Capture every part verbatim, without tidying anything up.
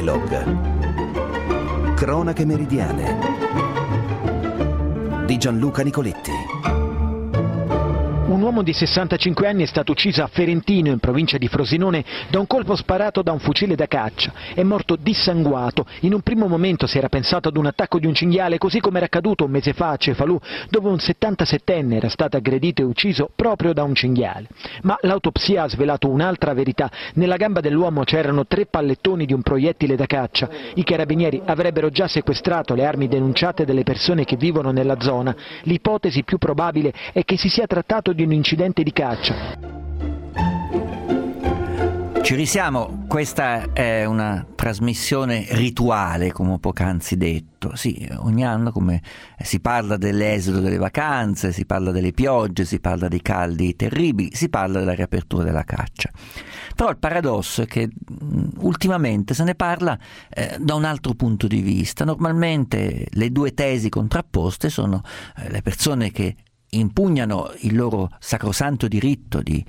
Epilogue. Cronache meridiane di Gianluca Nicoletti. Un uomo di sessantacinque anni è stato ucciso a Ferentino, in provincia di Frosinone, da un colpo sparato da un fucile da caccia. È morto dissanguato. In un primo momento si era pensato ad un attacco di un cinghiale, così come era accaduto un mese fa a Cefalù, dove un settantasettenne era stato aggredito e ucciso proprio da un cinghiale. Ma l'autopsia ha svelato un'altra verità. Nella gamba dell'uomo c'erano tre pallettoni di un proiettile da caccia. I carabinieri avrebbero già sequestrato le armi denunciate dalle persone che vivono nella zona. L'ipotesi più probabile è che si sia trattato di un incidente di caccia. Ci risiamo, questa è una trasmissione rituale, come ho poc'anzi detto. Sì, ogni anno come si parla dell'esodo delle vacanze, si parla delle piogge, si parla dei caldi terribili, si parla della riapertura della caccia. Però il paradosso è che ultimamente se ne parla eh, da un altro punto di vista. Normalmente le due tesi contrapposte sono eh, le persone che impugnano il loro sacrosanto diritto di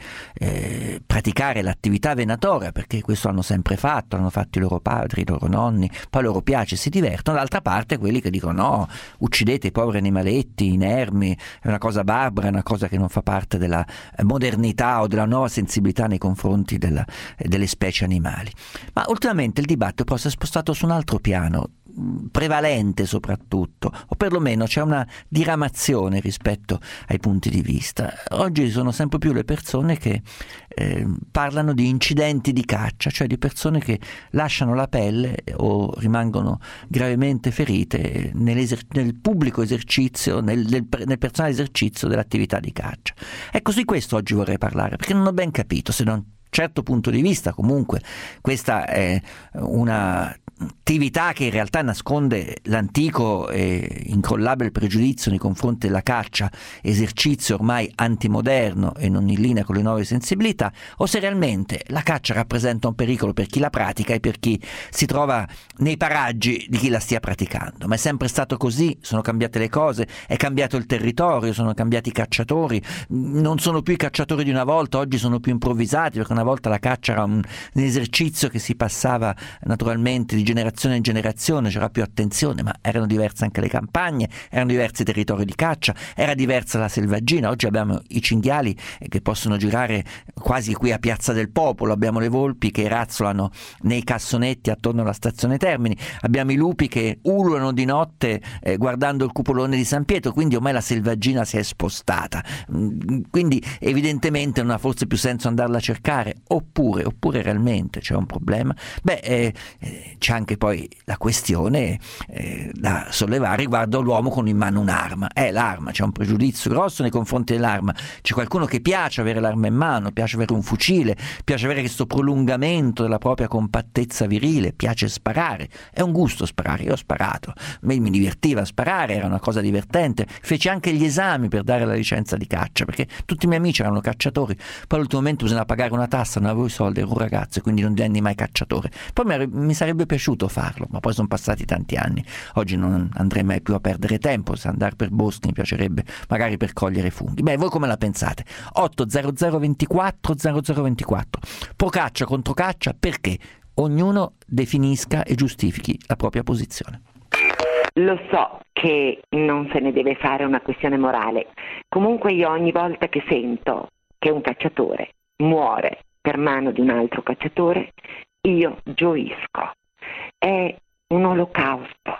eh, praticare l'attività venatoria, perché questo hanno sempre fatto, l'hanno fatto i loro padri, i loro nonni, poi loro piace, si divertono. D'altra parte quelli che dicono no, uccidete i poveri animaletti inermi, è una cosa barbara, è una cosa che non fa parte della modernità o della nuova sensibilità nei confronti della, delle specie animali. Ma ultimamente il dibattito poi si è spostato su un altro piano, prevalente soprattutto, o perlomeno c'è una diramazione rispetto ai punti di vista. Oggi sono sempre più le persone che eh, parlano di incidenti di caccia, cioè di persone che lasciano la pelle o rimangono gravemente ferite nel pubblico esercizio, nel, nel, nel personale esercizio dell'attività di caccia. Ecco, di questo oggi vorrei parlare, perché non ho ben capito se da un certo punto di vista comunque questa è una attività che in realtà nasconde l'antico e incrollabile pregiudizio nei confronti della caccia, esercizio ormai antimoderno e non in linea con le nuove sensibilità, o se realmente la caccia rappresenta un pericolo per chi la pratica e per chi si trova nei paraggi di chi la stia praticando. Ma è sempre stato così? Sono cambiate le cose? È cambiato il territorio? Sono cambiati i cacciatori? Non sono più i cacciatori di una volta, oggi sono più improvvisati, perché una volta la caccia era un, un esercizio che si passava naturalmente di generazione in generazione, c'era più attenzione, ma erano diverse anche le campagne, erano diversi i territori di caccia, era diversa la selvaggina. Oggi abbiamo i cinghiali che possono girare quasi qui a Piazza del Popolo, abbiamo le volpi che razzolano nei cassonetti attorno alla stazione Termini, abbiamo i lupi che ululano di notte eh, guardando il cupolone di San Pietro, quindi ormai la selvaggina si è spostata, quindi evidentemente non ha forse più senso andarla a cercare, oppure, oppure realmente c'è un problema. Beh, eh, c'è anche poi la questione eh, da sollevare riguardo l'uomo con in mano un'arma. È l'arma, c'è un pregiudizio grosso nei confronti dell'arma, c'è qualcuno che piace avere l'arma in mano, piace avere un fucile, piace avere questo prolungamento della propria compattezza virile, piace sparare, è un gusto sparare. Io ho sparato, a me mi divertiva sparare, era una cosa divertente, feci anche gli esami per dare la licenza di caccia, perché tutti i miei amici erano cacciatori, poi all'ultimo momento bisognava pagare una tassa, non avevo i soldi, ero un ragazzo e quindi non divenni mai cacciatore. Poi mi, mi sarebbe piaciuto farlo, ma poi sono passati tanti anni, oggi non andrei mai più a perdere tempo, se andare per boschi mi piacerebbe magari per cogliere funghi. Beh, voi come la pensate? otto zero zero ventiquattro zero zero ventiquattro, pro caccia, contro caccia, perché ognuno definisca e giustifichi la propria posizione. Lo so che non se ne deve fare una questione morale, comunque io ogni volta che sento che un cacciatore muore per mano di un altro cacciatore, io gioisco. È un olocausto.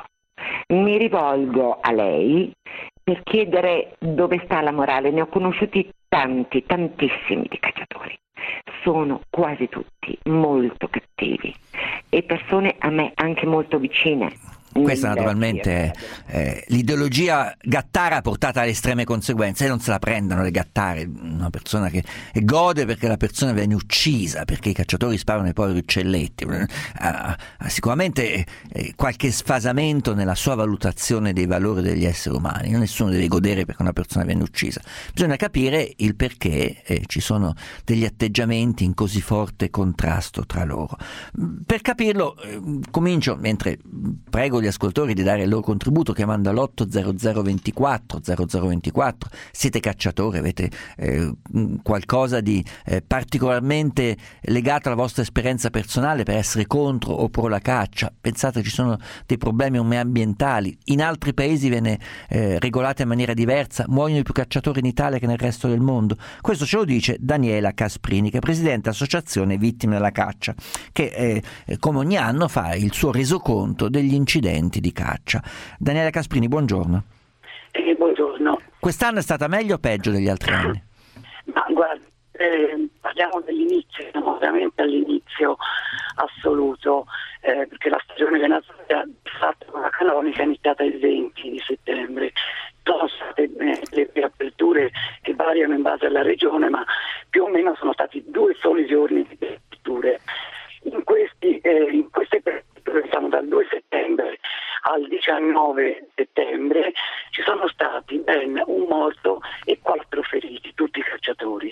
Mi rivolgo a lei per chiedere dove sta la morale. Ne ho conosciuti tanti, tantissimi di cacciatori. Sono quasi tutti molto cattivi e persone a me anche molto vicine. Questa naturalmente è l'ideologia gattara portata alle estreme conseguenze, e non se la prendono le gattare, una persona che gode perché la persona viene uccisa, perché i cacciatori sparano ai poveri uccelletti, ha, ha sicuramente qualche sfasamento nella sua valutazione dei valori degli esseri umani. Nessuno deve godere perché una persona viene uccisa, bisogna capire il perché eh, ci sono degli atteggiamenti in così forte contrasto tra loro. Per capirlo eh, comincio, mentre prego Prego gli ascoltatori di dare il loro contributo chiamando all'otto zero zero ventiquattro zero zero ventiquattro. Siete cacciatori, avete eh, qualcosa di eh, particolarmente legato alla vostra esperienza personale per essere contro o pro la caccia? Pensate, ci sono dei problemi ambientali, in altri paesi viene eh, regolata in maniera diversa, muoiono più cacciatori in Italia che nel resto del mondo. Questo ce lo dice Daniela Casprini, che è presidente dell'associazione Vittime della Caccia, che eh, come ogni anno fa il suo resoconto degli incidenti di caccia. Daniela Casprini, buongiorno. Eh, buongiorno. Quest'anno è stata meglio o peggio degli altri anni? Ma guarda, eh, parliamo dell'inizio, siamo veramente all'inizio assoluto, eh, perché la stagione venatoria fatta con la canonica è iniziata il venti di settembre. Sono state eh, le riaperture che variano in base alla regione, ma più o meno sono stati due soli giorni di riaperture. In, questi, eh, in queste riaperture, diciamo dal due settembre al diciannove settembre, ci sono stati ben un morto e quattro feriti, tutti cacciatori.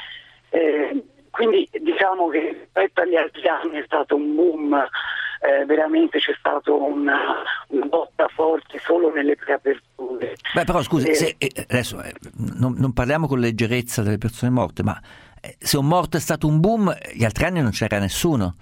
Eh, quindi diciamo che rispetto agli altri anni è stato un boom, eh, veramente c'è stato una, una botta forte solo nelle preaperture. Beh, però scusi, eh, se, eh, adesso eh, non, non parliamo con leggerezza delle persone morte, ma eh, se un morto è stato un boom, gli altri anni non c'era nessuno,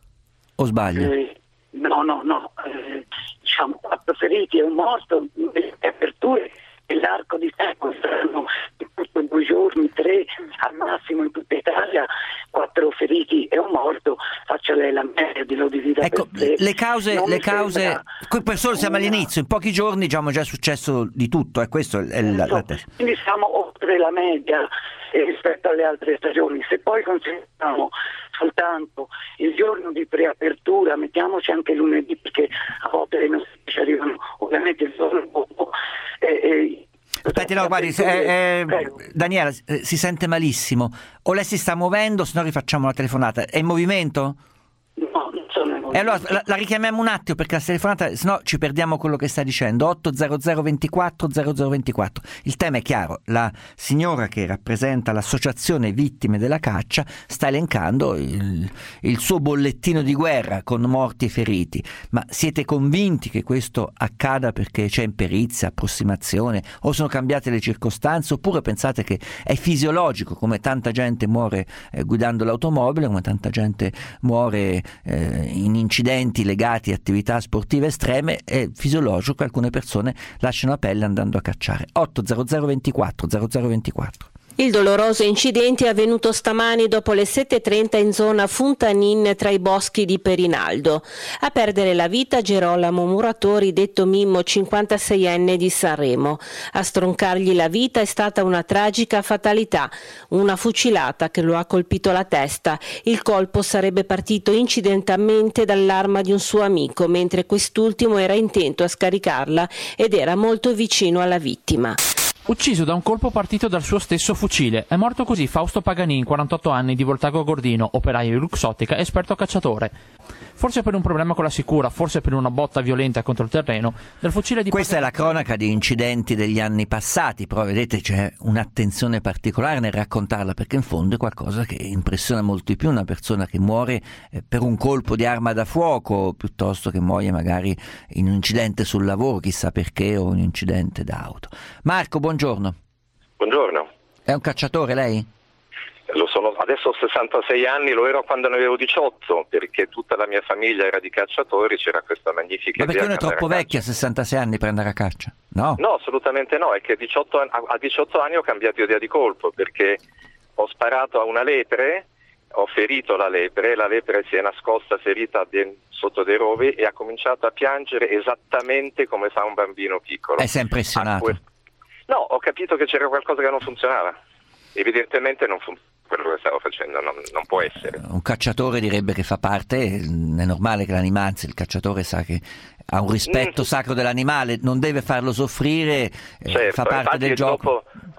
o sbaglio? Eh, no, no, no, eh, diciamo quattro feriti e un morto nelle preaperture. L'arco di tempo saranno due giorni, tre al massimo in tutta Italia, quattro feriti e un morto. Faccia lei la media di lo divida ecco, per te. le cause, non le cause per solo siamo una... all'inizio, in pochi giorni diciamo già è successo di tutto, e eh, questo è il, la, la testa. Quindi siamo oltre la media eh, rispetto alle altre stagioni. Se poi consideriamo soltanto il giorno di preapertura, mettiamoci anche lunedì, perché a volte le notizie arrivano ovviamente il giorno dopo. Eh, eh, Aspetti, no, guardi, eh, eh, Daniela, eh, si sente malissimo. O lei si sta muovendo, se no rifacciamo la telefonata. È in movimento? No, non sono in movimento. E allora la, la richiamiamo un attimo, perché la telefonata, se no ci perdiamo quello che sta dicendo. otto zero zero ventiquattro zero zero ventiquattro. Il tema è chiaro, la signora che rappresenta l'associazione Vittime della Caccia sta elencando il, il suo bollettino di guerra con morti e feriti. Ma siete convinti che questo accada perché c'è imperizia, approssimazione, o sono cambiate le circostanze, oppure pensate che è fisiologico, come tanta gente muore eh, guidando l'automobile, come tanta gente muore eh, in incidenti legati a attività sportive estreme, è fisiologico che alcune persone lasciano la pelle andando a cacciare. otto zero zero ventiquattro zero zero ventiquattro. Il doloroso incidente è avvenuto stamani dopo le sette e trenta in zona Funtanin tra i boschi di Perinaldo. A perdere la vita Gerolamo Muratori, detto Mimmo, cinquantaseienne di Sanremo. A stroncargli la vita è stata una tragica fatalità, una fucilata che lo ha colpito la testa. Il colpo sarebbe partito incidentalmente dall'arma di un suo amico, mentre quest'ultimo era intento a scaricarla ed era molto vicino alla vittima. Ucciso da un colpo partito dal suo stesso fucile. È morto così Fausto Paganin, quarantotto anni, di Voltago Gordino, operaio di Luxottica, esperto cacciatore. Forse per un problema con la sicura, forse per una botta violenta contro il terreno, del fucile di... Questa è la cronaca di incidenti degli anni passati, però vedete c'è un'attenzione particolare nel raccontarla, perché in fondo è qualcosa che impressiona molto di più una persona che muore eh, per un colpo di arma da fuoco, piuttosto che muoia magari in un incidente sul lavoro, chissà perché, o un incidente d'auto. Marco, buongiorno. Buongiorno. È un cacciatore lei? Lo sono, adesso ho sessantasei anni, lo ero quando ne avevo diciotto, perché tutta la mia famiglia era di cacciatori, c'era questa magnifica... Ma perché uno è troppo vecchio a sessantasei anni per andare a caccia? No? No, assolutamente no, è che diciotto, a diciotto anni ho cambiato idea di colpo, perché ho sparato a una lepre, ho ferito la lepre, la lepre si è nascosta ferita sotto dei rovi e ha cominciato a piangere esattamente come fa un bambino piccolo. E si è impressionato? No, ho capito che c'era qualcosa che non funzionava. Evidentemente non funziona quello che stavo facendo, non, non può essere. Un cacciatore direbbe che fa parte, è normale che l'animale, il cacciatore sa che ha un rispetto mm. sacro dell'animale, non deve farlo soffrire, certo, fa parte del gioco. Dopo,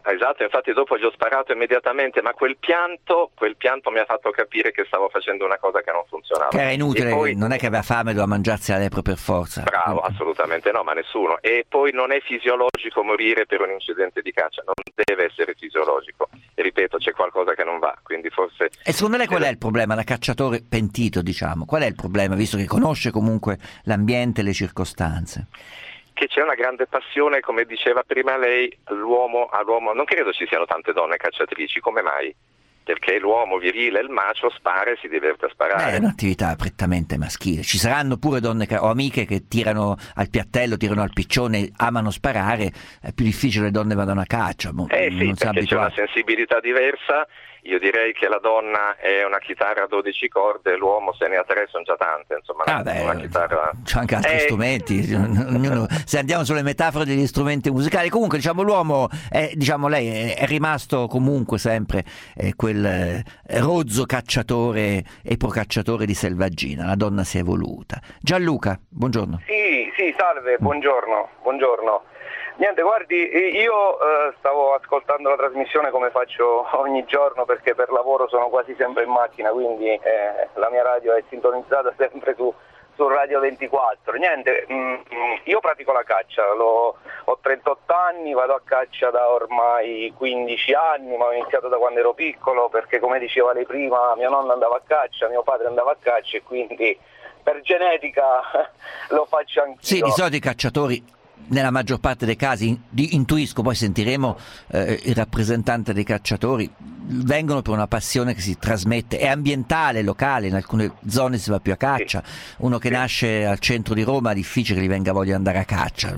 Esatto, infatti dopo gli ho sparato immediatamente, ma quel pianto, quel pianto mi ha fatto capire che stavo facendo una cosa che non funzionava. Che era inutile, poi, non è che aveva fame, doveva mangiarsi la lepre per forza. Bravo, assolutamente no, ma nessuno. E poi non è fisiologico morire per un incidente di caccia, non deve essere fisiologico. E ripeto, c'è qualcosa che non va, quindi forse... E secondo lei qual è il problema, da cacciatore pentito, diciamo? Qual è il problema, visto che conosce comunque l'ambiente e le circostanze? Che c'è una grande passione, come diceva prima lei, l'uomo all'uomo. Non credo ci siano tante donne cacciatrici, come mai? Perché l'uomo virile, il macio, spara e si diverte a sparare. È un'attività prettamente maschile. Ci saranno pure donne o amiche che tirano al piattello, tirano al piccione, amano sparare. È più difficile che le donne vadano a caccia. Eh sì, non perché c'è una sensibilità diversa. Io direi che la donna è una chitarra a dodici corde, l'uomo se ne ha tre sono già tante, insomma. Ah beh, una chitarra... c'è anche altri eh... strumenti, ognuno... se andiamo sulle metafore degli strumenti musicali, comunque diciamo l'uomo, è, diciamo lei è, è rimasto comunque sempre eh, quel eh, rozzo cacciatore e procacciatore di selvaggina, la donna si è evoluta. Gianluca, buongiorno. Sì, sì, salve, buongiorno, buongiorno. Niente, guardi, io eh, stavo ascoltando la trasmissione come faccio ogni giorno perché per lavoro sono quasi sempre in macchina, quindi eh, la mia radio è sintonizzata sempre su, su Radio ventiquattro. Niente, mh, io pratico la caccia, l'ho, ho trentotto anni, vado a caccia da ormai quindici anni, ma ho iniziato da quando ero piccolo perché, come diceva lei prima, mio nonno andava a caccia, mio padre andava a caccia e quindi per genetica lo faccio anch'io. Sì, di solito i cacciatori, nella maggior parte dei casi, intuisco, poi sentiremo eh, il rappresentante dei cacciatori, vengono per una passione che si trasmette, è ambientale, locale, in alcune zone si va più a caccia, uno che nasce al centro di Roma è difficile che gli venga voglia di andare a caccia,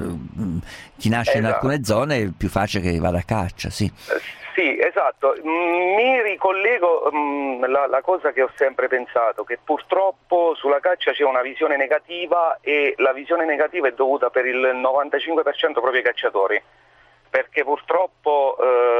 chi nasce esatto. in alcune zone è più facile che vada a caccia, sì. Sì, esatto, mi ricollego mh, la, la cosa che ho sempre pensato, che purtroppo sulla caccia c'è una visione negativa e la visione negativa è dovuta per il novantacinque per cento proprio ai cacciatori, perché purtroppo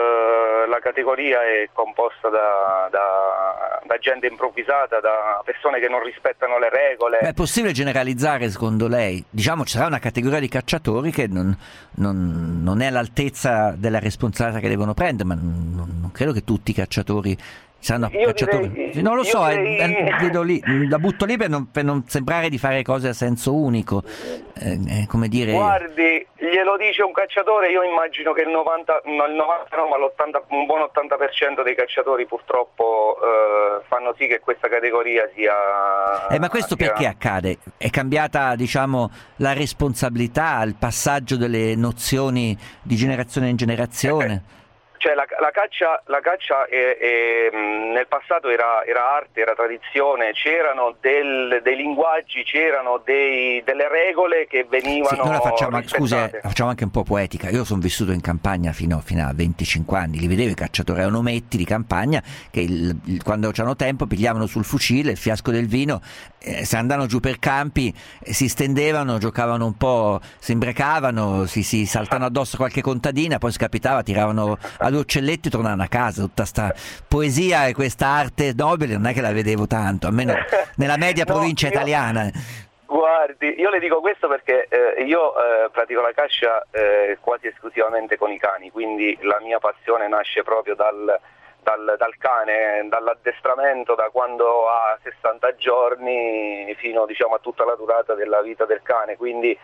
eh, la categoria è composta da, da, da gente improvvisata, da persone che non rispettano le regole. Beh, è possibile generalizzare secondo lei? Diciamo ci sarà una categoria di cacciatori che non, non, non è all'altezza della responsabilità che devono prendere, ma non, non credo che tutti i cacciatori saranno io cacciatori. Direi, non lo so, direi... eh, eh, lì, la butto lì per non, per non sembrare di fare cose a senso unico. Eh, eh, come dire... Guardi, glielo dice un cacciatore, io immagino che il novanta, no, il novanta no, ma l'ottanta, un buon ottanta per cento dei cacciatori purtroppo eh, fanno sì che questa categoria sia... Eh, ma questo sia... perché accade? È cambiata, diciamo, la responsabilità, il passaggio delle nozioni di generazione in generazione? Eh, Cioè la, la caccia, la caccia è, è, nel passato era, era arte, era tradizione, c'erano del, dei linguaggi, c'erano dei, delle regole che venivano sì, noi la facciamo, rispettate. Scusi, la facciamo anche un po' poetica. Io sono vissuto in campagna fino, fino a venticinque anni, li vedevo i cacciatori, erano ometti di campagna che il, il, quando c'hanno tempo pigliavano sul fucile il fiasco del vino, eh, se andavano giù per campi, eh, si stendevano, giocavano un po', si imbrecavano, si, si saltavano addosso qualche contadina, poi scapitava, tiravano a due uccelletti e tornavano a casa. Tutta sta poesia e questa arte nobile non è che la vedevo tanto, almeno nella media provincia no, io, italiana. Guardi, io le dico questo perché eh, io eh, pratico la caccia eh, quasi esclusivamente con i cani, quindi la mia passione nasce proprio dal Dal, dal cane, dall'addestramento da quando ha sessanta giorni fino, diciamo, a tutta la durata della vita del cane, quindi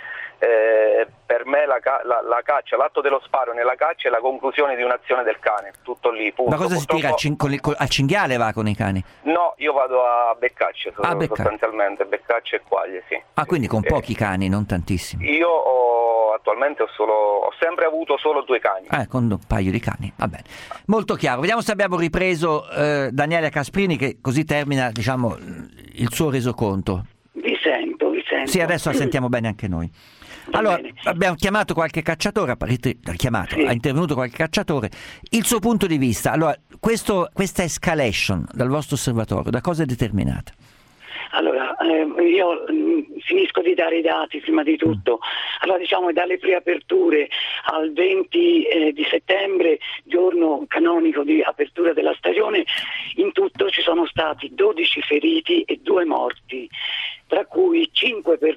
eh, per me la, la, la caccia, l'atto dello sparo nella caccia è la conclusione di un'azione del cane, tutto lì, punto. Ma cosa Purtroppo... si tira? Al, cin- con il, al cinghiale va con i cani? No, io vado a beccacce ah, sostanzialmente, beccacce e quaglie, sì. Ah, quindi con eh, pochi cani, non tantissimi. Io ho, attualmente ho, solo, ho sempre avuto solo due cani. Eh, con un paio di cani, va bene. Molto chiaro, vediamo se abbiamo ripreso eh, Daniele Casprini, che così termina, diciamo, il suo resoconto. Vi sento, vi sento. Sì, adesso la sentiamo bene anche noi. Allora, bene. Abbiamo chiamato qualche cacciatore, ha chiamato, sì. ha intervenuto qualche cacciatore. Il suo punto di vista, allora, questo, questa escalation dal vostro osservatorio, da cosa è determinata? Allora, eh, io mh, finisco di dare i dati prima di tutto. Allora, diciamo, dalle preaperture al venti eh, di settembre, giorno canonico di apertura della stagione, in tutto ci sono stati dodici feriti e due morti, tra cui cinque persone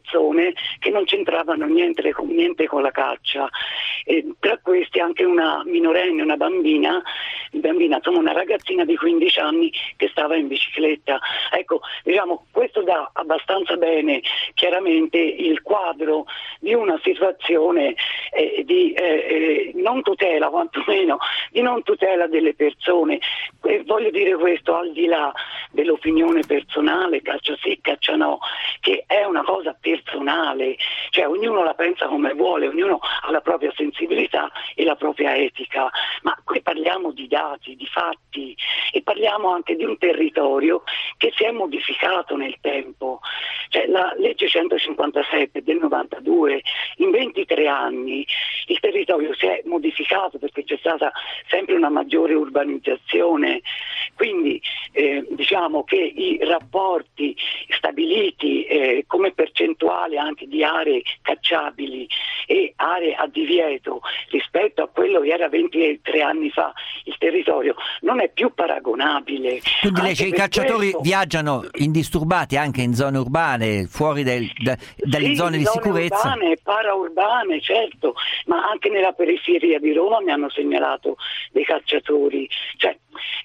persone che non c'entravano niente con, niente con la caccia, e tra questi anche una minorenne, una bambina, bambina insomma una ragazzina di quindici anni che stava in bicicletta. Ecco, diciamo, questo dà abbastanza bene chiaramente il quadro di una situazione eh, di eh, eh, non tutela, quantomeno di non tutela delle persone. E voglio dire questo al di là dell'opinione personale, caccia sì, caccia no, che è una cosa personale, cioè ognuno la pensa come vuole, ognuno ha la propria sensibilità e la propria etica, ma qui parliamo di dati, di fatti, e parliamo anche di un territorio che si è modificato nel tempo. Cioè, la legge centocinquantasette del novantadue, in ventitré anni il territorio si è modificato perché c'è stata sempre una maggiore urbanizzazione, quindi eh, diciamo che i rapporti stabiliti eh, come percentuale anche di aree cacciabili e aree a divieto rispetto a quello che era ventitré anni fa il territorio non è più paragonabile. Quindi lei dice i cacciatori questo... viaggiano indisturbati anche in zone urbane, fuori del, da, dalle sì, zone di zone sicurezza? Urbane, paraurbane, certo, ma anche nella periferia di Roma mi hanno segnalato dei cacciatori. Cioè,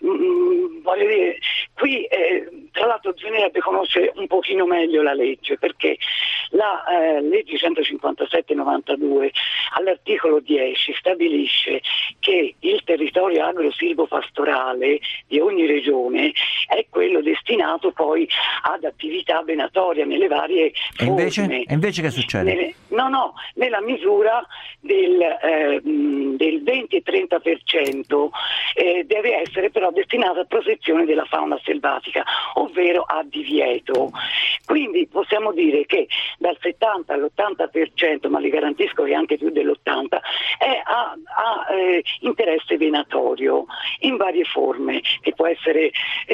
mh, voglio dire, qui eh, tra l'altro bisognerebbe conoscere un pochino meglio la legge, perché la eh, legge centocinquantasette novantadue all'articolo dieci stabilisce che il territorio agro-silvopastorale di ogni regione è quello destinato poi ad attività venatoria nelle varie e invece, forme. E invece che succede? Nelle, no, no, nella misura del, eh, del venti e trenta per cento eh, deve essere però destinato a protezione della fauna selvatica, ovvero a divieto. Quindi possiamo dire che dal settanta all'ottanta per cento, ma le garantisco che anche più dell'ottanta, è a, a eh, interesse venatorio in varie forme, che può essere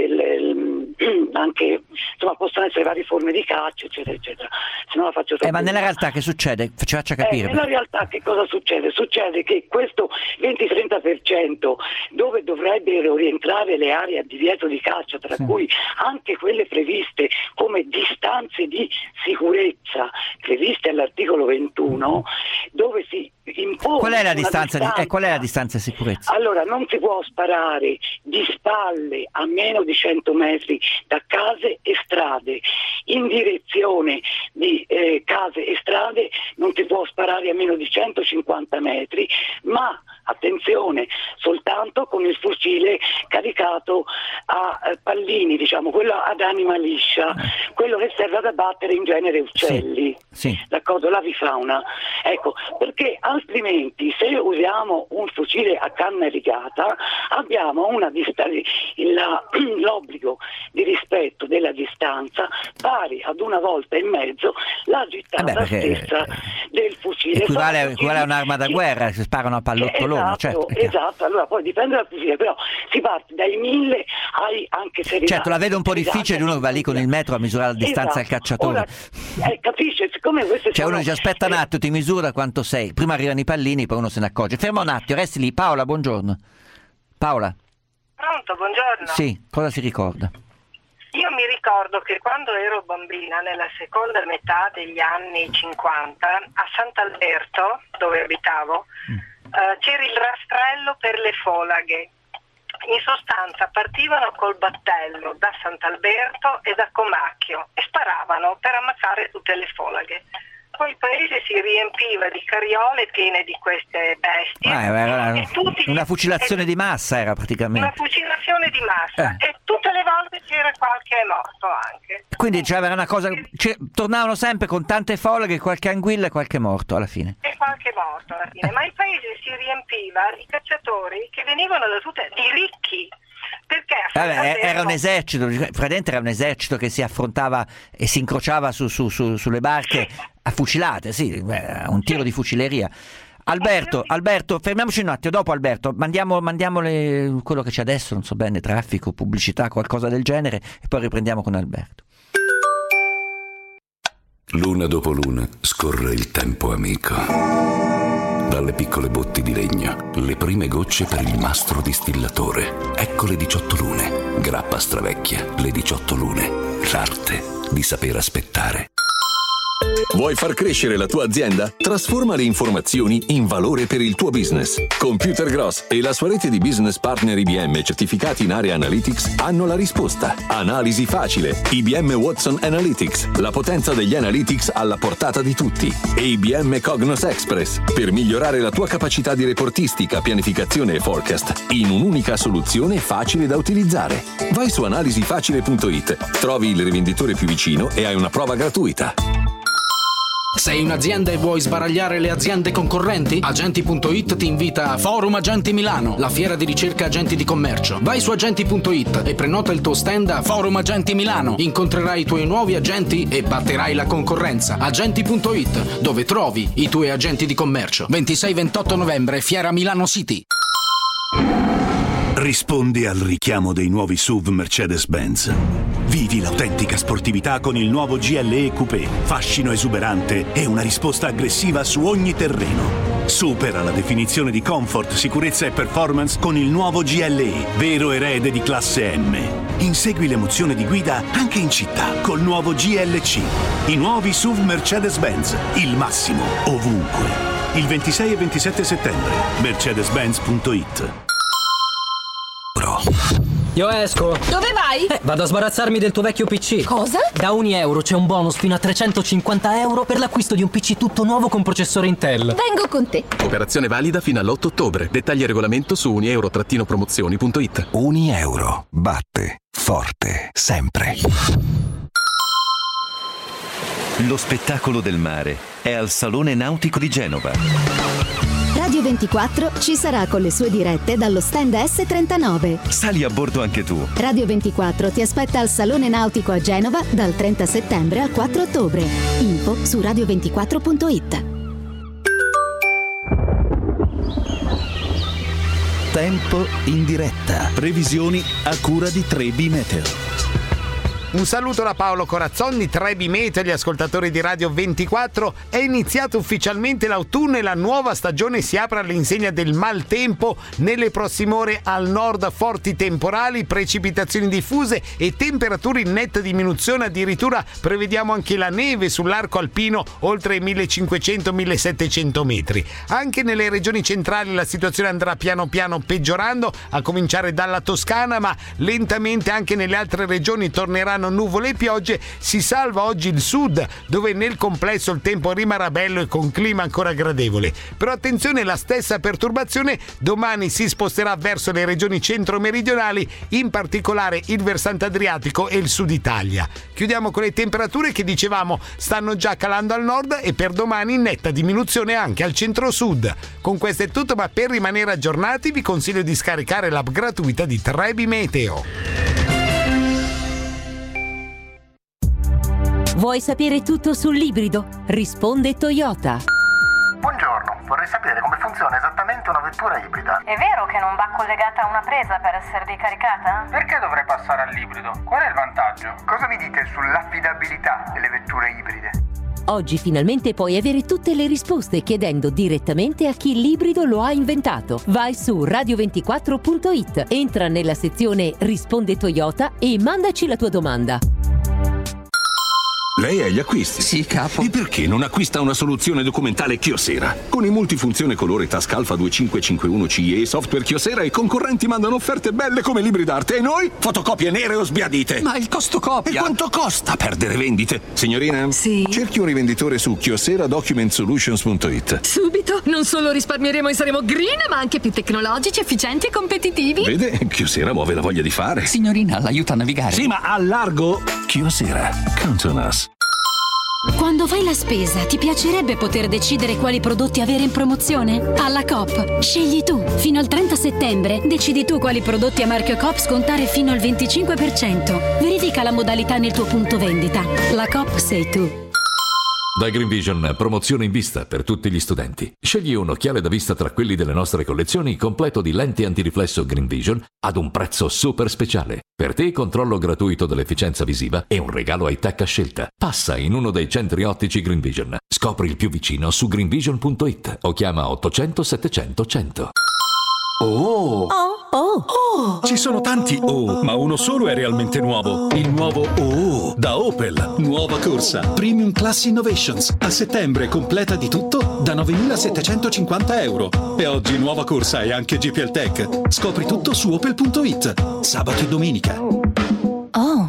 il, il, anche, insomma, possono essere varie forme di caccia, eccetera, eccetera. Se no la faccio eh, ma nella realtà che succede? Ci faccia capire. Eh, nella realtà che cosa succede? Succede che questo venti trenta per cento, dove dovrebbero rientrare le aree a divieto di caccia, tra sì. cui anche quelle previste come distanze di sicurezza previste all'articolo ventuno, dove si impone qual è la distanza, distanza, di, eh, qual è la distanza di sicurezza? Allora, non si può sparare di spalle a meno di cento metri da case e strade, in direzione di eh, case e strade non si può sparare a meno di centocinquanta metri, ma attenzione, soltanto con il fucile caricato a eh, pallini, diciamo, quello ad anima liscia, quello che serve ad abbattere in genere uccelli, sì, sì. d'accordo, l'avifauna. Ecco, perché altrimenti se usiamo un fucile a canna rigata abbiamo una dista- la, l'obbligo di rispetto della distanza pari ad una volta e mezzo la gittata eh beh, perché, stessa del fucile. Equivale, equivale a un'arma da guerra, si sparano a pallottolone. Esatto, certo, esatto, allora poi dipende dal fucile, però si parte dai mille ai anche se certo, la vedo un po' difficile uno che va lì con il metro a misurare la distanza esatto. al cacciatore. Ora, eh, capisce, siccome queste cioè sono... uno dice aspetta un attimo, ti misura quanto sei, prima arrivano i pallini, poi uno se ne accorge. Ferma un attimo, resti lì. Paola, buongiorno. Paola. Pronto, buongiorno. Sì, cosa si ricorda? Io mi ricordo che quando ero bambina, nella seconda metà degli anni cinquanta, a Sant'Alberto, dove abitavo, mm. eh, c'era il rastrello per le folaghe. In sostanza partivano col battello da Sant'Alberto e da Comacchio e sparavano per ammazzare tutte le folaghe. Poi il paese si riempiva di carriole piene di queste bestie. Ah, era e tutti, una fucilazione e, di massa era praticamente. Una fucilazione di massa eh. e tutte le volte c'era qualche morto anche. Quindi cioè, era una cosa, cioè, tornavano sempre con tante folaghe, qualche anguilla e qualche morto alla fine. E qualche morto alla fine, ma il paese si riempiva di cacciatori che venivano da tutte, di ricchi. Perché Vabbè, era un esercito, praticamente era un esercito che si affrontava e si incrociava su, su, su, sulle barche a fucilate, sì, un tiro di fucileria. Alberto, Alberto, fermiamoci un attimo, dopo Alberto, mandiamo, mandiamo le, quello che c'è adesso, non so bene, traffico, pubblicità, qualcosa del genere, e poi riprendiamo con Alberto. Luna dopo luna scorre il tempo amico. Dalle piccole botti di legno, le prime gocce per il mastro distillatore. Ecco le diciotto lune. Grappa Stravecchia, le diciotto lune. L'arte di saper aspettare. Vuoi far crescere la tua azienda? Trasforma le informazioni in valore per il tuo business. Computer Gross e la sua rete di business partner I B M certificati in Area Analytics hanno la risposta. Analisi facile. I B M Watson Analytics. La potenza degli analytics alla portata di tutti. E I B M Cognos Express. Per migliorare la tua capacità di reportistica, pianificazione e forecast in un'unica soluzione facile da utilizzare. Vai su analisi facile punto it, trovi il rivenditore più vicino e hai una prova gratuita. Sei un'azienda e vuoi sbaragliare le aziende concorrenti? Agenti punto it ti invita a Forum Agenti Milano, la fiera di ricerca agenti di commercio. Vai su agenti punto it e prenota il tuo stand a Forum Agenti Milano. Incontrerai i tuoi nuovi agenti e batterai la concorrenza. Agenti punto it, dove trovi i tuoi agenti di commercio. ventisei ventotto novembre, Fiera Milano City. Rispondi al richiamo dei nuovi S U V Mercedes-Benz. Vivi l'autentica sportività con il nuovo G L E Coupé, fascino esuberante e una risposta aggressiva su ogni terreno. Supera la definizione di comfort, sicurezza e performance con il nuovo G L E, vero erede di classe M. Insegui l'emozione di guida anche in città col nuovo G L C. I nuovi S U V Mercedes-Benz, il massimo ovunque. Il ventisei e ventisette settembre, mercedes benz punto it. Io esco. Dove vai? Eh, vado a sbarazzarmi del tuo vecchio P C. Cosa? Da ogni euro c'è un bonus fino a trecentocinquanta euro per l'acquisto di un P C tutto nuovo con processore Intel. Vengo con te. Operazione valida fino all'otto ottobre. Dettagli e regolamento su unieuro promozioni punto it. Unieuro. Batte. Forte. Sempre. Lo spettacolo del mare è al Salone Nautico di Genova. Radio ventiquattro ci sarà con le sue dirette dallo stand S trentanove. Sali a bordo anche tu. Radio ventiquattro ti aspetta al Salone Nautico a Genova dal trenta settembre al quattro ottobre. Info su radio ventiquattro punto it. Tempo in diretta. Previsioni a cura di tre B Meteo. Un saluto da Paolo Corazzon di tre B Meteo, gli ascoltatori di Radio ventiquattro. È iniziato ufficialmente l'autunno e la nuova stagione si apre all'insegna del maltempo. Nelle prossime ore al nord forti temporali, precipitazioni diffuse e temperature in netta diminuzione. Addirittura prevediamo anche la neve sull'arco alpino oltre i millecinquecento millesettecento metri. Anche nelle regioni centrali la situazione andrà piano piano peggiorando, a cominciare dalla Toscana, ma lentamente anche nelle altre regioni torneranno nuvole e piogge. Si salva oggi il sud, dove nel complesso il tempo rimarrà bello e con clima ancora gradevole. Però attenzione, la stessa perturbazione domani si sposterà verso le regioni centro-meridionali, in particolare il versante adriatico e il sud Italia. Chiudiamo con le temperature che dicevamo stanno già calando al nord e per domani netta diminuzione anche al centro-sud. Con questo è tutto, ma per rimanere aggiornati vi consiglio di scaricare l'app gratuita di tre B Meteo. Vuoi sapere tutto sull'ibrido? Risponde Toyota. Buongiorno, vorrei sapere come funziona esattamente una vettura ibrida. È vero che non va collegata a una presa per essere ricaricata? Perché dovrei passare all'ibrido? Qual è il vantaggio? Cosa mi dite sull'affidabilità delle vetture ibride? Oggi finalmente puoi avere tutte le risposte chiedendo direttamente a chi l'ibrido lo ha inventato. Vai su radio ventiquattro punto it, entra nella sezione Risponde Toyota e mandaci la tua domanda. Lei ha gli acquisti? Sì, capo. E perché non acquista una soluzione documentale Kyocera? Con i multifunzione colore Tasca Alpha due cinque cinque uno C e software Kyocera i concorrenti mandano offerte belle come libri d'arte e noi fotocopie nere o sbiadite. Ma il costo copia! E quanto costa perdere vendite? Signorina? Sì? Cerchi un rivenditore su kyocera document solutions punto it. Subito! Non solo risparmieremo e saremo green, ma anche più tecnologici, efficienti e competitivi. Vede? Kyocera muove la voglia di fare. Signorina, l'aiuta a navigare. Sì, ma a largo Kyocera. Count on us. Quando fai la spesa, ti piacerebbe poter decidere quali prodotti avere in promozione? Alla Coop, scegli tu. Fino al trenta settembre, decidi tu quali prodotti a marchio Coop scontare fino al venticinque per cento. Verifica la modalità nel tuo punto vendita. La Coop sei tu. Da Green Vision, promozione in vista per tutti gli studenti. Scegli un occhiale da vista tra quelli delle nostre collezioni completo di lenti antiriflesso Green Vision ad un prezzo super speciale. Per te controllo gratuito dell'efficienza visiva e un regalo high-tech a scelta. Passa in uno dei centri ottici Green Vision. Scopri il più vicino su green vision punto it o chiama ottocento settecento cento. Oh! Oh! Oh! Oh! Ci sono tanti oh, ma uno solo è realmente nuovo. Il nuovo oh da Opel. Nuova corsa Premium Class Innovations. A settembre completa di tutto da novemilasettecentocinquanta euro. E oggi nuova corsa e anche G P L Tech. Scopri tutto su opel punto it. Sabato e domenica. Oh!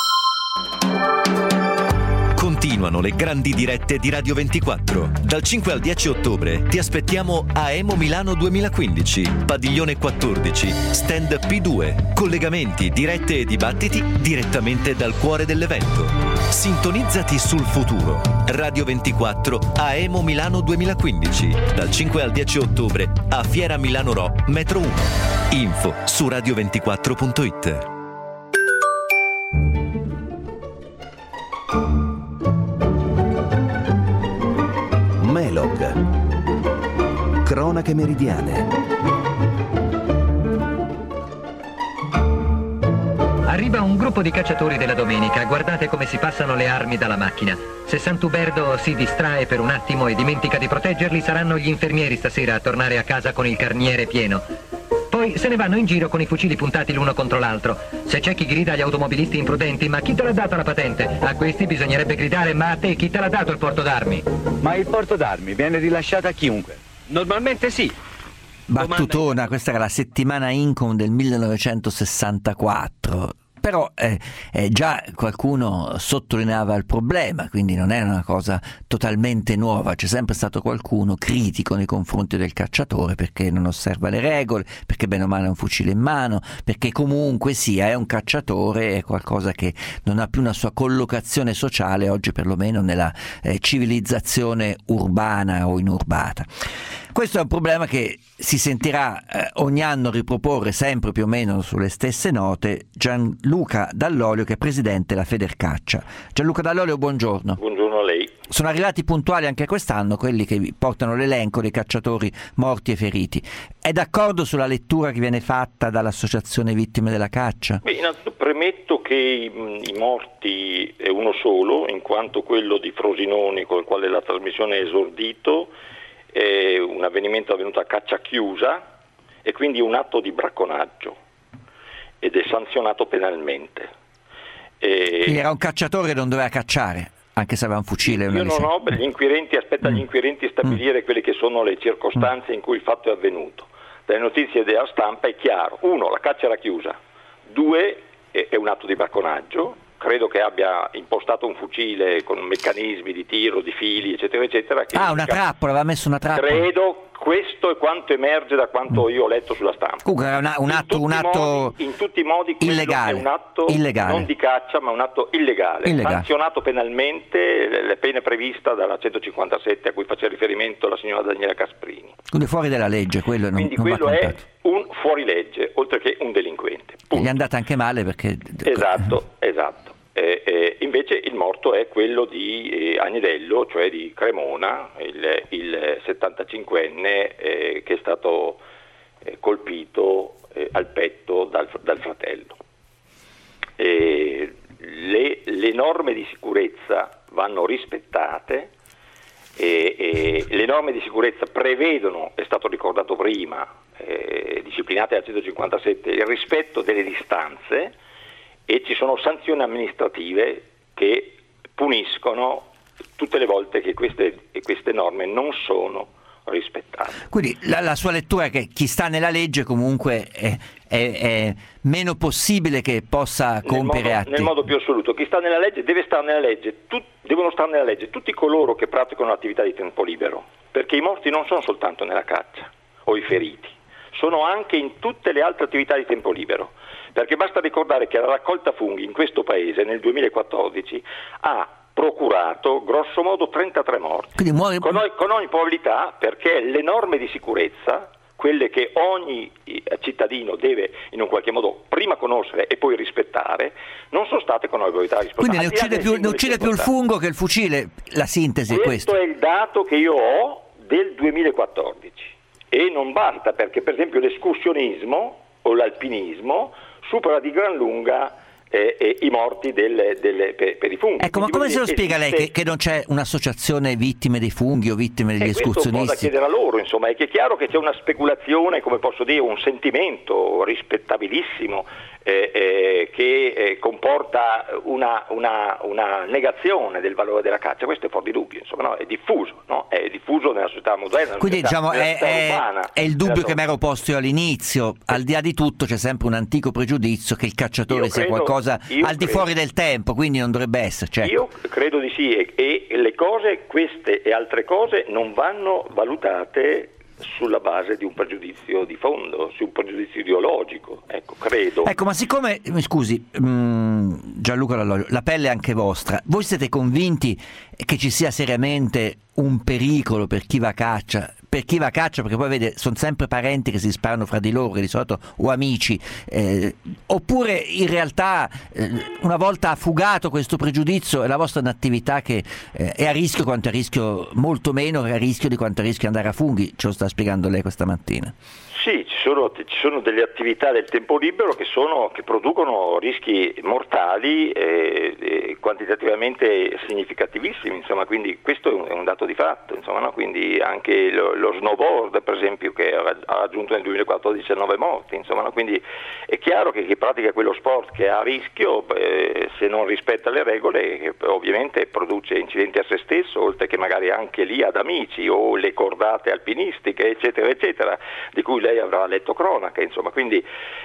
Continuano le grandi dirette di Radio ventiquattro. Dal cinque al dieci ottobre ti aspettiamo a Emo Milano duemilaquindici, Padiglione quattordici, stand P due, collegamenti, dirette e dibattiti direttamente dal cuore dell'evento. Sintonizzati sul futuro. Radio ventiquattro a Emo Milano duemilaquindici, dal cinque al dieci ottobre a Fiera Milano Ro, metro uno. Info su radio ventiquattro punto it. Melog. Cronache meridiane. Arriva un gruppo di cacciatori della domenica. Guardate come si passano le armi dalla macchina. Se Sant'Uberdo si distrae per un attimo e dimentica di proteggerli, saranno gli infermieri stasera a tornare a casa con il carniere pieno. Poi se ne vanno in giro con i fucili puntati l'uno contro l'altro. Se c'è chi grida agli automobilisti imprudenti: ma chi te l'ha data la patente? A questi bisognerebbe gridare: ma a te chi te l'ha dato il porto d'armi? Ma il porto d'armi viene rilasciato a chiunque? Normalmente sì. Battutona, questa era la settimana Income del millenovecentosessantaquattro. Però eh, eh, già qualcuno sottolineava il problema, quindi non è una cosa totalmente nuova. C'è sempre stato qualcuno critico nei confronti del cacciatore perché non osserva le regole, perché bene o male ha un fucile in mano, perché comunque sia è un cacciatore, è qualcosa che non ha più una sua collocazione sociale oggi, perlomeno nella eh, civilizzazione urbana o inurbata. Questo è un problema che si sentirà eh, ogni anno riproporre sempre più o meno sulle stesse note Gianluca Dall'Olio, che è presidente della Federcaccia. Gianluca Dall'Olio, buongiorno. Buongiorno a lei. Sono arrivati puntuali anche quest'anno quelli che portano l'elenco dei cacciatori morti e feriti. È d'accordo sulla lettura che viene fatta dall'Associazione Vittime della Caccia? Beh, innanzitutto premetto che i, i morti è uno solo, in quanto quello di Frosinone, con il quale la trasmissione è esordito, è un avvenimento avvenuto a caccia chiusa e quindi un atto di bracconaggio ed è sanzionato penalmente. E... Quindi era un cacciatore che non doveva cacciare, anche se aveva un fucile. Io non ho, gli inquirenti, aspetta agli inquirenti stabilire mm. quelle che sono le circostanze mm. in cui il fatto è avvenuto. Dalle notizie della stampa è chiaro: uno, la caccia era chiusa; due, è, è un atto di bracconaggio. Credo che abbia impostato un fucile con meccanismi di tiro, di fili, eccetera, eccetera. Che ah, una trappola, aveva messo una trappola. Credo, questo è quanto emerge da quanto io ho letto sulla stampa. Comunque era una, un atto, un atto modi, in tutti i modi illegale. È un atto illegale. non di caccia, ma un atto illegale, illegale, sanzionato penalmente, le pene prevista dalla centocinquantasette a cui faceva riferimento la signora Daniela Casprini. Quindi fuori dalla legge, quello non, Quindi non quello va è un fuorilegge, oltre che un delinquente. Punto. Gli è andata anche male perché... Esatto, esatto. Eh, eh, invece il morto è quello di eh, Agnedello, cioè di Cremona, il, il settantacinquenne eh, che è stato eh, colpito eh, al petto dal, dal fratello. Eh, le, le norme di sicurezza vanno rispettate e, e le norme di sicurezza prevedono, è stato ricordato prima, eh, disciplinate al centocinquantasette, il rispetto delle distanze, e ci sono sanzioni amministrative che puniscono tutte le volte che queste, queste norme non sono rispettate. Quindi la, la sua lettura è che chi sta nella legge comunque è, è, è meno possibile che possa compiere nel modo, atti. Nel modo più assoluto, chi sta nella legge deve stare nella legge, tut, devono stare nella legge tutti coloro che praticano attività di tempo libero, perché i morti non sono soltanto nella caccia o i feriti, sono anche in tutte le altre attività di tempo libero. Perché basta ricordare che la raccolta funghi in questo paese nel duemilaquattordici ha procurato grosso modo trentatré morti, muore... con, ogni, con ogni probabilità, perché le norme di sicurezza, quelle che ogni cittadino deve in un qualche modo prima conoscere e poi rispettare, non sono state con ogni probabilità rispettate. Quindi ne uccide, più, ne uccide più il fungo che il fucile, la sintesi questo è questo. Questo è il dato che io ho del duemilaquattordici e non basta, perché per esempio l'escursionismo o l'alpinismo supera di gran lunga eh, eh, i morti del, del, per, per i funghi. Ecco, ma come se lo spiega lei che, che non c'è un'associazione vittime dei funghi o vittime degli escursionisti? Questo è un po' da chiedere a loro, insomma, è che è chiaro che c'è una speculazione, come posso dire, un sentimento rispettabilissimo eh, eh, che eh, comporta una, una, una negazione del valore della caccia. Questo è fuori di dubbio, insomma, no? È diffuso, no? È diffuso nella società moderna. Quindi società, diciamo è, è, urbana, è il dubbio che mi ero posto io all'inizio. Al di là di tutto c'è sempre un antico pregiudizio che il cacciatore io sia credo, qualcosa al di credo, fuori del tempo, quindi non dovrebbe esserci. Ecco. Io credo di sì, e, e le cose, queste e altre cose, non vanno valutate sulla base di un pregiudizio di fondo, su un pregiudizio ideologico, ecco, credo. Ecco, ma siccome, mi scusi, mh, Gianluca Dall'Olio, la pelle è anche vostra, voi siete convinti che ci sia seriamente un pericolo per chi va a caccia? Per chi va a caccia, perché poi vede, sono sempre parenti che si sparano fra di loro, di solito, o amici, eh, oppure in realtà eh, una volta fugato questo pregiudizio è la vostra un'attività che eh, è a rischio quanto è a rischio, molto meno che a rischio di quanto è a rischio andare a funghi, ce lo sta spiegando lei questa mattina. Sì, ci sono, ci sono delle attività del tempo libero che, sono, che producono rischi mortali e, e quantitativamente significativissimi, insomma, quindi questo è un, è un dato di fatto, insomma, no? Quindi anche lo, lo snowboard, per esempio, che ha raggiunto nel duemilaquattordici diciannove morti, insomma, no? Quindi è chiaro che chi pratica quello sport che è a rischio, eh, se non rispetta le regole, ovviamente produce incidenti a se stesso, oltre che magari anche lì ad amici o le cordate alpinistiche, eccetera, eccetera, di cui lei avrà letto cronache, insomma, quindi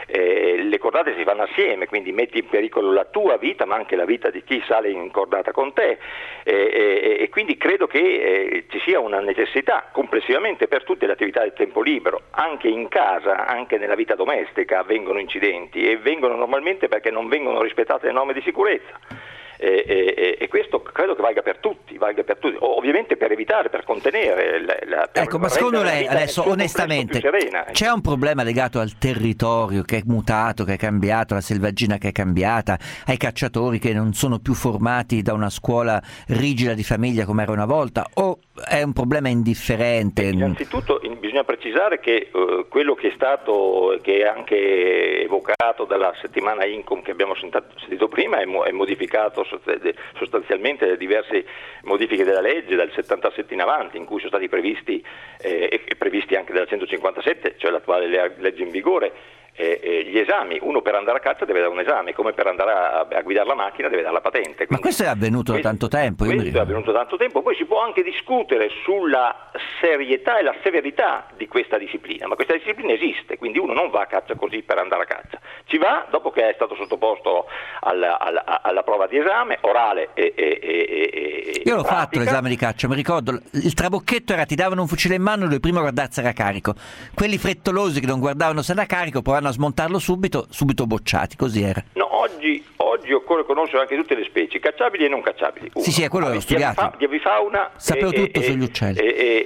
eh, le cordate si fanno assieme, quindi metti in pericolo la tua vita ma anche la vita di chi sale in cordata con te eh, eh, e quindi credo che eh, ci sia una necessità complessivamente per tutte le attività del tempo libero, anche in casa, anche nella vita domestica avvengono incidenti e vengono normalmente perché non vengono rispettate le norme di sicurezza. E, e, e questo credo che valga per tutti, valga per tutti, ovviamente per evitare, per contenere la, la, per ecco, ma secondo lei adesso onestamente serena, c'è un problema legato al territorio che è mutato, che è cambiato, alla selvaggina che è cambiata, ai cacciatori che non sono più formati da una scuola rigida di famiglia come era una volta, o è un problema indifferente? Innanzitutto bisogna precisare che uh, quello che è stato, che è anche evocato dalla settimana Incom che abbiamo sentito prima è, mo- è modificato sostanzialmente da diverse modifiche della legge dal settantasette in avanti, in cui sono stati previsti eh, e previsti anche dalla centocinquantasette, cioè l'attuale legge in vigore, eh, eh, gli esami. Uno per andare a caccia deve dare un esame, come per andare a, a guidare la macchina deve dare la patente. Quindi, ma questo è avvenuto questo, da tanto tempo? Io questo è avvenuto da tanto tempo, poi si può anche discutere sulla serietà e la severità di questa disciplina, ma questa disciplina esiste, quindi uno non va a caccia così per andare a caccia, ci va dopo che è stato sottoposto alla, alla, alla prova di esame orale e, e, e, e io l'ho pratica. fatto l'esame di caccia, mi ricordo il trabocchetto era ti davano un fucile in mano e lui prima guardare se era carico, quelli frettolosi che non guardavano se era carico provavano a smontarlo subito, subito bocciati, così era. No, oggi, oggi occorre conoscere anche tutte le specie, cacciabili e non cacciabili. Uno, sì, sì, è quello che ho studiato. Di avifauna, sapevo e, tutto e, sugli uccelli. E, e,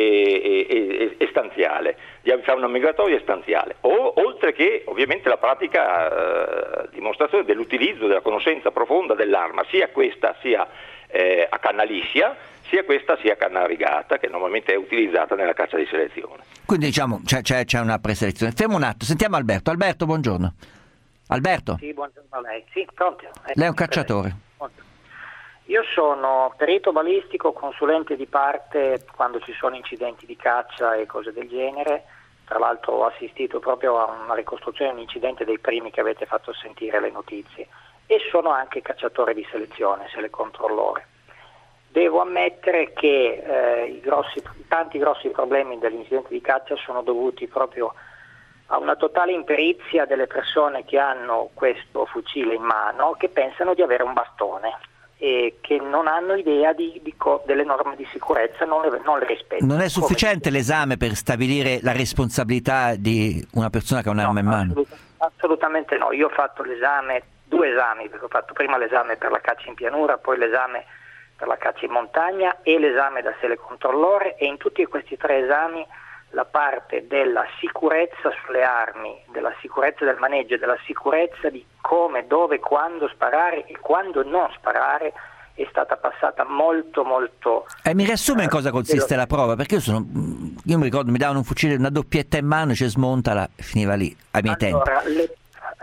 e, e, e stanziale, di avifauna migratoria e stanziale, o, oltre che ovviamente la pratica eh, dimostrazione dell'utilizzo della conoscenza profonda dell'arma, sia questa sia eh, a canna liscia, sia questa sia canna rigata, che normalmente è utilizzata nella caccia di selezione. Quindi diciamo c'è, c'è, c'è una preselezione. Fermo un attimo, sentiamo Alberto. Alberto, buongiorno. Alberto? Sì, buongiorno a lei. Sì, pronto. Lei è un cacciatore? Io sono perito balistico, consulente di parte quando ci sono incidenti di caccia e cose del genere. Tra l'altro ho assistito proprio a una ricostruzione di un incidente dei primi che avete fatto sentire le notizie. E sono anche cacciatore di selezione, selecontrollore. Devo ammettere che eh, i grossi, tanti grossi problemi degli incidenti di caccia sono dovuti proprio a una totale imperizia delle persone che hanno questo fucile in mano, che pensano di avere un bastone e che non hanno idea di, di co- delle norme di sicurezza, non le, non le rispettano. Non è sufficiente Come... l'esame per stabilire la responsabilità di una persona che ha un'arma no, in mano? Assolut- assolutamente no, io ho fatto l'esame, due esami, perché ho fatto prima l'esame per la caccia in pianura, poi l'esame per la caccia in montagna e l'esame da selecontrollore, e in tutti questi tre esami la parte della sicurezza sulle armi, della sicurezza del maneggio, della sicurezza di come, dove, quando sparare e quando non sparare è stata passata molto molto... E mi riassume in cosa consiste la prova, perché io sono io mi ricordo mi davano un fucile, una doppietta in mano, ci smontala, finiva lì ai miei allora, tempi. Le,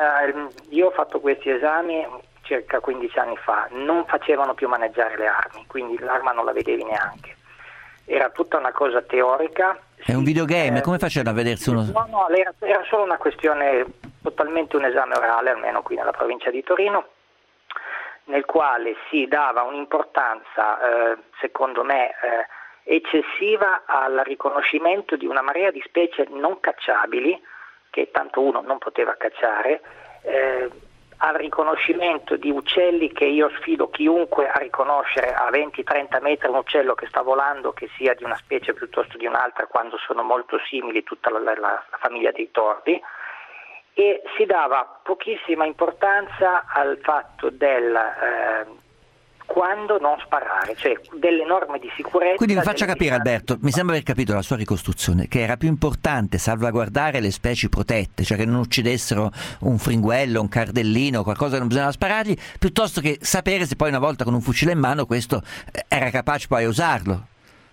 eh, io ho fatto questi esami circa quindici anni fa, non facevano più maneggiare le armi, quindi l'arma non la vedevi neanche. Era tutta una cosa teorica. È un videogame, eh, come facevano a vedersi uno? No, no, era, era solo una questione, totalmente un esame orale, almeno qui nella provincia di Torino, nel quale si dava un'importanza, eh, secondo me, eh, eccessiva al riconoscimento di una marea di specie non cacciabili, che tanto uno non poteva cacciare, eh, al riconoscimento di uccelli che io sfido chiunque a riconoscere a venti trenta metri un uccello che sta volando, che sia di una specie piuttosto di un'altra, quando sono molto simili, tutta la, la, la famiglia dei tordi, e si dava pochissima importanza al fatto del eh, quando non sparare, cioè delle norme di sicurezza. Quindi mi faccia capire, Alberto, mi sembra aver capito la sua ricostruzione, che era più importante salvaguardare le specie protette, cioè che non uccidessero un fringuello, un cardellino, qualcosa che non bisognava sparargli, piuttosto che sapere se poi una volta con un fucile in mano questo era capace poi a usarlo.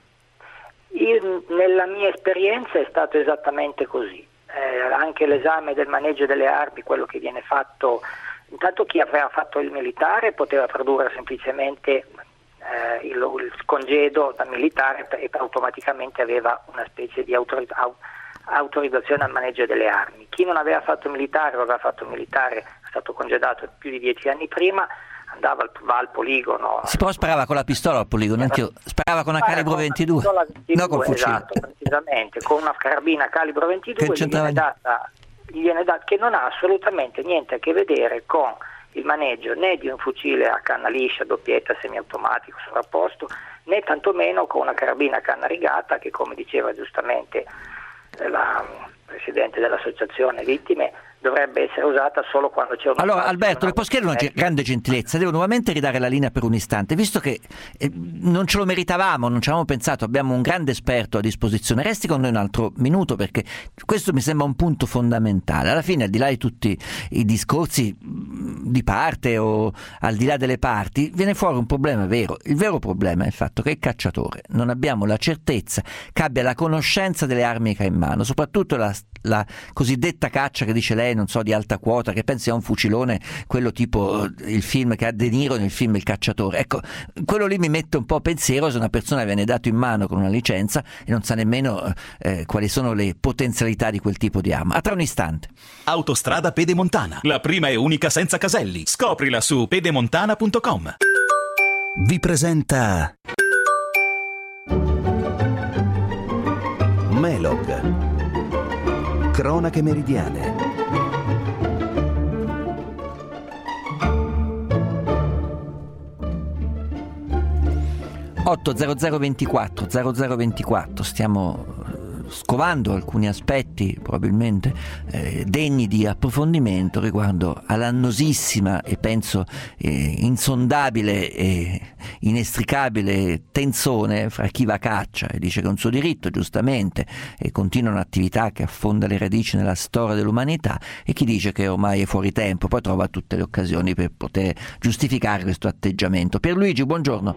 Io, nella mia esperienza è stato esattamente così. Eh, anche l'esame del maneggio delle armi, quello che viene fatto, intanto chi aveva fatto il militare poteva produrre semplicemente eh, il, il congedo da militare e automaticamente aveva una specie di autori- autorizzazione al maneggio delle armi. Chi non aveva fatto militare o aveva fatto militare, è stato congedato più di dieci anni prima, andava al, va al poligono. Si può sparava con la pistola al poligono, anch'io sparava con una calibro ventidue, ventidue, no col fucile. Esatto, precisamente, con una carabina calibro ventidue che, gli viene data, gli viene data, che non ha assolutamente niente a che vedere con il maneggio né di un fucile a canna liscia, doppietta, semiautomatico, sovrapposto, né tantomeno con una carabina a canna rigata che, come diceva giustamente la Presidente dell'Associazione Vittime, dovrebbe essere usata solo quando c'è un... Allora Alberto, le posso chiedere una ge- grande gentilezza, devo nuovamente ridare la linea per un istante, visto che eh, non ce lo meritavamo, non ci avevamo pensato, abbiamo un grande esperto a disposizione, resti con noi un altro minuto perché questo mi sembra un punto fondamentale. Alla fine, al di là di tutti i discorsi di parte o al di là delle parti, viene fuori un problema vero. Il vero problema è il fatto che il cacciatore non abbiamo la certezza che abbia la conoscenza delle armi che ha in mano, soprattutto la, la cosiddetta caccia che dice lei, non so, di alta quota, che pensi a un fucilone, quello tipo il film che ha De Niro nel film Il cacciatore. Ecco, quello lì mi mette un po' pensiero se una persona viene dato in mano con una licenza e non sa nemmeno eh, quali sono le potenzialità di quel tipo di arma. A tra un istante. Autostrada Pedemontana, la prima e unica senza caselli. Scoprila su pedemontana punto com. Vi presenta Melog, cronache meridiane. otto zero zero ventiquattro zero zero ventiquattro, stiamo scovando alcuni aspetti probabilmente eh, degni di approfondimento riguardo all'annosissima e penso eh, insondabile e inestricabile tenzone fra chi va a caccia e dice che è un suo diritto, giustamente, e continua un'attività che affonda le radici nella storia dell'umanità, e chi dice che ormai è fuori tempo, poi trova tutte le occasioni per poter giustificare questo atteggiamento. Pierluigi, buongiorno.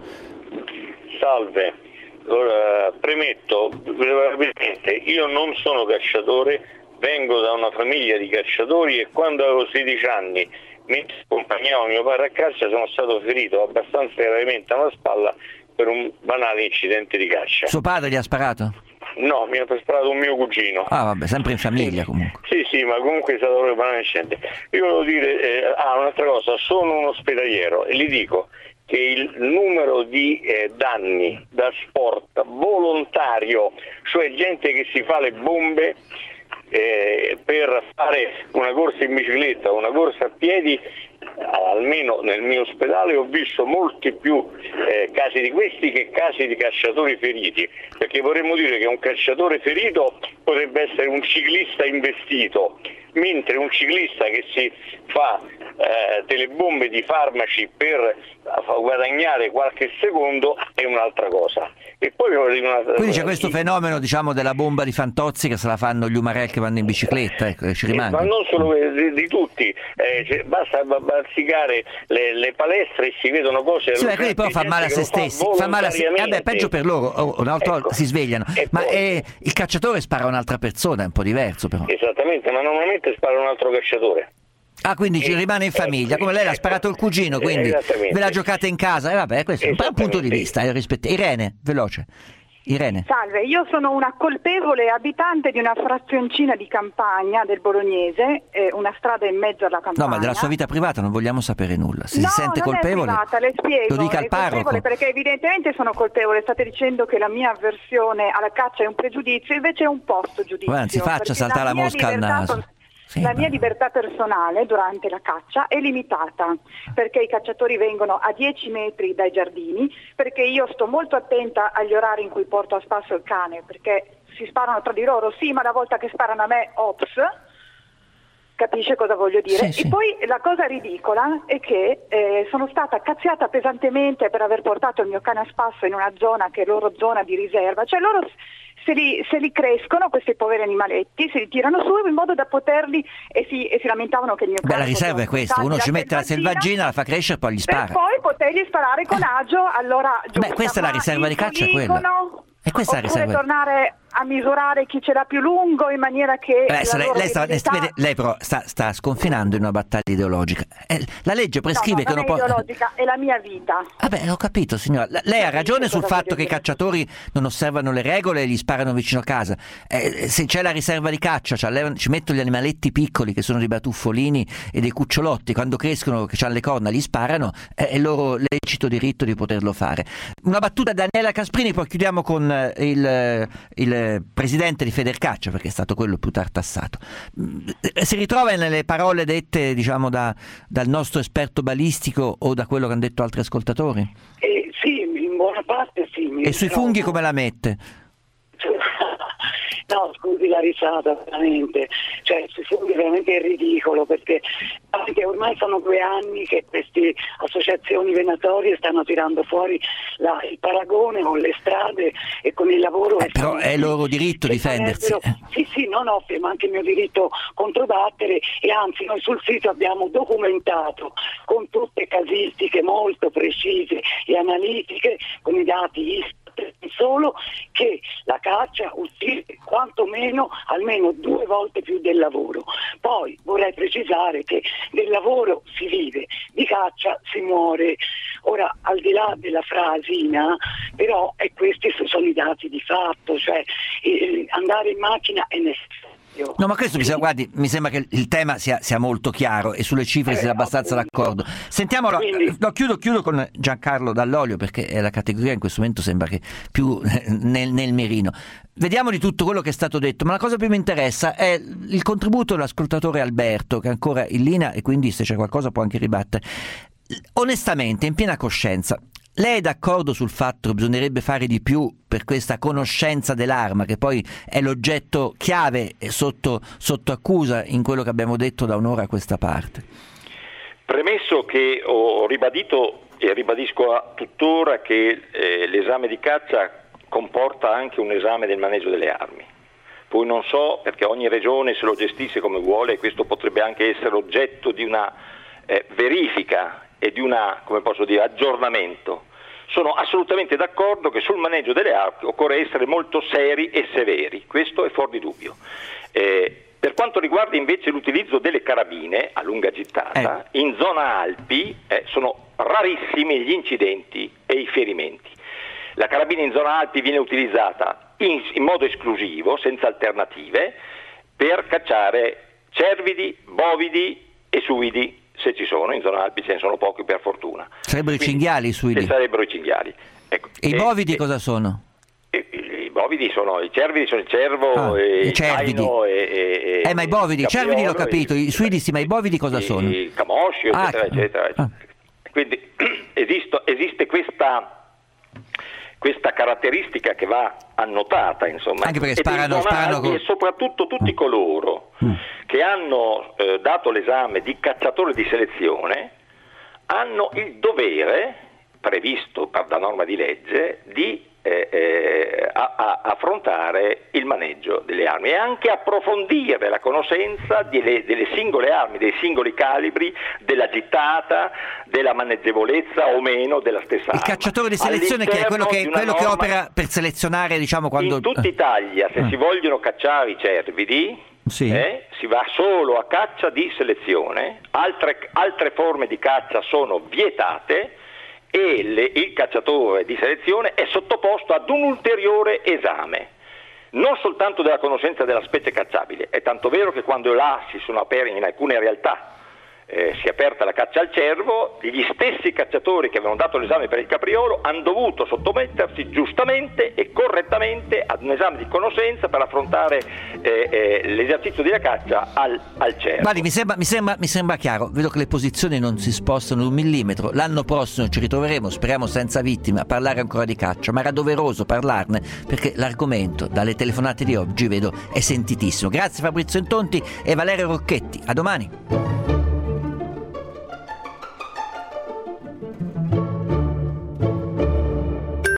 Salve. Allora, premetto brevemente, io non sono cacciatore, vengo da una famiglia di cacciatori e quando avevo sedici anni, mentre accompagnavo mio padre a caccia, sono stato ferito abbastanza gravemente alla spalla per un banale incidente di caccia. Suo padre gli ha sparato? No, mi ha sparato un mio cugino. Ah vabbè, sempre in famiglia comunque. Sì, sì, ma comunque è stato proprio banale incidente. Io volevo dire, eh, ah, un'altra cosa, sono un ospedaliero e gli dico che il numero di eh, danni da sport volontario, cioè gente che si fa le bombe eh, per fare una corsa in bicicletta o una corsa a piedi, almeno nel mio ospedale ho visto molti più eh, casi di questi che casi di cacciatori feriti, perché vorremmo dire che un cacciatore ferito potrebbe essere un ciclista investito, mentre un ciclista che si fa eh, delle bombe di farmaci per guadagnare qualche secondo è un'altra cosa. E poi una... Quindi c'è questo fenomeno, diciamo, della bomba di Fantozzi che se la fanno gli umarell che vanno in bicicletta, ecco, ci rimane. Ma non solo di, di tutti, eh, cioè, basta bazzicare le, le palestre e si vedono cose. Sì, ma quelli però fa male a se stessi, fa male a se... Vabbè, peggio per loro, una volta ecco. si svegliano. E ma poi... eh, il cacciatore spara a un'altra persona, è un po' diverso però. Esattamente, ma normalmente spara un altro cacciatore. Ah, quindi ci rimane in famiglia, come lei l'ha sparato il cugino, quindi ve la giocate in casa, e eh, vabbè, questo è un punto di vista, eh, rispetto. Irene, veloce. Irene. Salve, io sono una colpevole abitante di una frazioncina di campagna del Bolognese, eh, una strada in mezzo alla campagna. No, ma della sua vita privata non vogliamo sapere nulla. Se no, si sente non colpevole, è privata, le spiego, lo dica al è parroco. colpevole perché evidentemente sono colpevole, state dicendo che la mia avversione alla caccia è un pregiudizio, invece è un posto giudizio. Anzi, faccia saltare la, la mosca al naso. Con... Sì, la mia libertà personale durante la caccia è limitata perché i cacciatori vengono a dieci metri dai giardini, perché io sto molto attenta agli orari in cui porto a spasso il cane, perché si sparano tra di loro, sì, ma la volta che sparano a me, ops, capisce cosa voglio dire? Sì, sì. E poi la cosa ridicola è che eh, sono stata cazziata pesantemente per aver portato il mio cane a spasso in una zona che è loro zona di riserva, cioè loro... Se li, se li crescono questi poveri animaletti, se li tirano su in modo da poterli e si, e si lamentavano che il mio cane... Beh, la riserva è questa, uno ci mette la selvaggina, la fa crescere e poi gli spara. Per poi potergli sparare con agio, allora giusta. Beh, questa è la riserva di caccia, è quella. E questa è la oppure riserva. tornare a misurare chi ce l'ha più lungo in maniera che... Beh, la lei, loro lei, sta, eredità... vede, lei però sta, sta sconfinando in una battaglia ideologica. Eh, la legge prescrive no, no, che non può... può... è ideologica, è la mia vita. Vabbè, ho capito, signora. Lei ha ragione sul fatto che i cacciatori non osservano le regole e gli sparano vicino a casa. Eh, se c'è la riserva di caccia, ci, ci metto gli animaletti piccoli che sono dei batuffolini e dei cucciolotti, quando crescono, che hanno le corna, gli sparano, eh, è il loro lecito diritto di poterlo fare. Una battuta da Daniela Casprini, poi chiudiamo con il... il presidente di Federcaccia, perché è stato quello più tartassato. Si ritrova nelle parole dette, diciamo, da, dal nostro esperto balistico o da quello che hanno detto altri ascoltatori? Eh, sì, in buona parte sì. E sui trovo... funghi come la mette? No, scusi la risata, veramente, cioè sui funghi veramente è ridicolo, perché anche ormai sono due anni che queste associazioni venatorie stanno tirando fuori la, il paragone con le strade e con il lavoro. Eh, però è il loro diritto difendersi. Sì, sì, non no, ma anche il mio diritto controbattere, e anzi noi sul sito abbiamo documentato con tutte casistiche molto precise e analitiche, con i dati ISPRA, solo che la caccia uccide quantomeno almeno due volte più del lavoro. Poi vorrei precisare che del lavoro si vive, di caccia si muore. Ora, al di là della frasina, però e questi sono i dati di fatto, cioè eh, andare in macchina è necessario. No, ma questo mi sembra, guardi, mi sembra che il tema sia, sia molto chiaro e sulle cifre eh, sia abbastanza appunto. d'accordo. Sentiamo, Quindi... no, chiudo, chiudo con Giancarlo Dall'Olio, perché è la categoria in questo momento sembra che più nel, nel mirino. Vediamo di tutto quello che è stato detto, ma la cosa più mi interessa è il contributo dell'ascoltatore Alberto, che è ancora in linea e quindi se c'è qualcosa può anche ribattere. Onestamente, in piena coscienza, lei è d'accordo sul fatto che bisognerebbe fare di più per questa conoscenza dell'arma, che poi è l'oggetto chiave sotto, sotto accusa in quello che abbiamo detto da un'ora a questa parte? Premesso che ho ribadito e ribadisco a tuttora che eh, l'esame di caccia comporta anche un esame del maneggio delle armi. Poi non so, perché ogni regione se lo gestisce come vuole, e questo potrebbe anche essere oggetto di una eh, verifica e di una, come posso dire, aggiornamento. Sono assolutamente d'accordo che sul maneggio delle armi occorre essere molto seri e severi, questo è fuori di dubbio. Eh, per quanto riguarda invece l'utilizzo delle carabine a lunga gittata, eh. in zona Alpi eh, sono rarissimi gli incidenti e i ferimenti. La carabina in zona Alpi viene utilizzata in, in modo esclusivo, senza alternative, per cacciare cervidi, bovidi e suidi, se ci sono. In zona Alpi ce ne sono pochi, per fortuna. Sarebbero Quindi, i cinghiali i suidi? Sarebbero i cinghiali. Ecco. E i bovidi e, cosa sono? E, I bovidi sono, i cervidi sono il cervo, ah, e i cervidi. E, e, eh, ma i bovidi, i cervidi l'ho capito, i suidi sì, ma i bovidi cosa i, sono? I camosci, eccetera, ah, eccetera, eccetera. Ah. Quindi esisto, esiste questa... questa caratteristica che va annotata, insomma, anche perché sparano, sparano con... e soprattutto tutti coloro mm. che hanno eh, dato l'esame di cacciatore di selezione hanno il dovere, previsto da norma di legge, di eh, eh, a, a affrontare il maneggio delle armi e anche approfondire la conoscenza delle, delle singole armi, dei singoli calibri, della gittata, della maneggevolezza o meno della stessa arma. Il cacciatore di selezione, che è quello, che, quello che opera per selezionare, diciamo, quando... In tutta Italia, se eh. si vogliono cacciare i cervidi, Sì. Eh? Si va solo a caccia di selezione, altre, altre forme di caccia sono vietate e le, il cacciatore di selezione è sottoposto ad un ulteriore esame, non soltanto della conoscenza della specie cacciabile. È tanto vero che quando là si sono aperti in alcune realtà Eh, si è aperta la caccia al cervo, gli stessi cacciatori che avevano dato l'esame per il capriolo hanno dovuto sottomettersi giustamente e correttamente ad un esame di conoscenza per affrontare eh, eh, l'esercizio della caccia al, al cervo. Guardi, mi sembra, mi, sembra, mi sembra chiaro, vedo che le posizioni non si spostano un millimetro. L'anno prossimo ci ritroveremo, speriamo senza vittime, a parlare ancora di caccia, ma era doveroso parlarne perché l'argomento dalle telefonate di oggi vedo è sentitissimo. Grazie Fabrizio Intonti e Valerio Rocchetti, a domani.